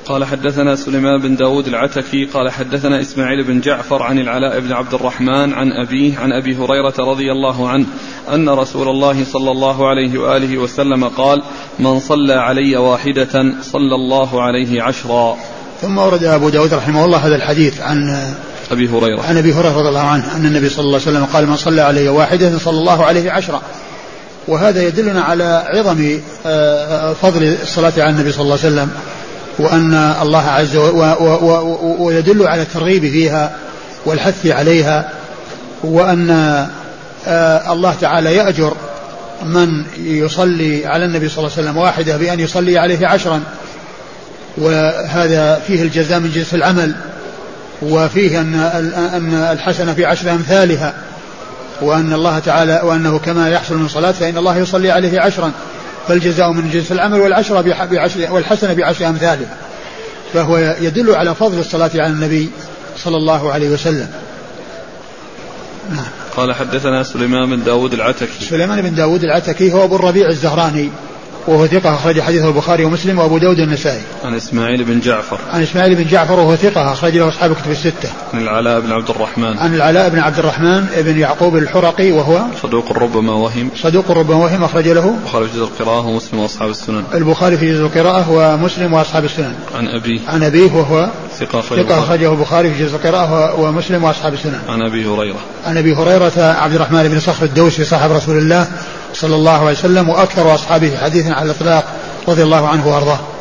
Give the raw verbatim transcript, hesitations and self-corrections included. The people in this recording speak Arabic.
قال حدثنا سليمان بن داود العتكي قال حدثنا إسماعيل بن جعفر عن العلاء بن عبد الرحمن عن أبيه عن أبي هريرة رضي الله عنه أن رسول الله صلى الله عليه وآله وسلم قال: من صلى علي واحدة صلى الله عليه عشرا. ثم ورد أبو داود رحمه الله هذا الحديث عن أبي هريرة عن أبي هريرة رضي الله عنه أن النبي صلى الله عليه وسلم قال: من صلى علي واحدة صلى الله عليه عشرا. وهذا يدلنا على عظم فضل الصلاة على النبي صلى الله عليه وسلم، وأن الله عز وجل ويدل على الترغيب فيها والحث عليها، وأن الله تعالى يأجر من يصلي على النبي صلى الله عليه وسلم واحدة بأن يصلي عليه عشرا، وهذا فيه الجزاء من جنس العمل، وفيه أن الحسنة في عشر أمثالها، وأن الله تعالى وأنه كما يحصل من صلاة فإن الله يصلي عليه عشرا، فالجزاء من جنس العمل والعشرة بعشر والحسنة بعشر أمثالها. فهو يدل على فضل الصلاة على النبي صلى الله عليه وسلم. قال حدثنا سليمان بن داود العتكي. سليمان بن داود العتكي هو أبو الربيع الزهراني وهو ثقة أخرج حديثه البخاري ومسلم وأبو داود النسائي. عن إسماعيل بن جعفر. عن إسماعيل بن جعفر وهو ثقة أخرج له أصحاب الكتب الستة. عن العلاء بن عبد الرحمن. عن العلاء بن عبد الرحمن بن يعقوب الحرقي وهو صدوق ربما وهم. صدوق ربما وهم أخرج له البخاري في جزء القراءة ومسلم وأصحاب السنن. البخاري في جزء القراءة ومسلم وأصحاب السنن. عن أبيه. عن أبيه وهو ثقة أخرجه البخاري في جزء القراءة ومسلم وأصحاب السنن. عن أبي هريرة. عن أبي هريرة عبد الرحمن بن صخر الدوسي صاحب رسول الله صلى الله عليه وسلم وأكثر أصحابه حديثا على الإطلاق رضي الله عنه وأرضاه.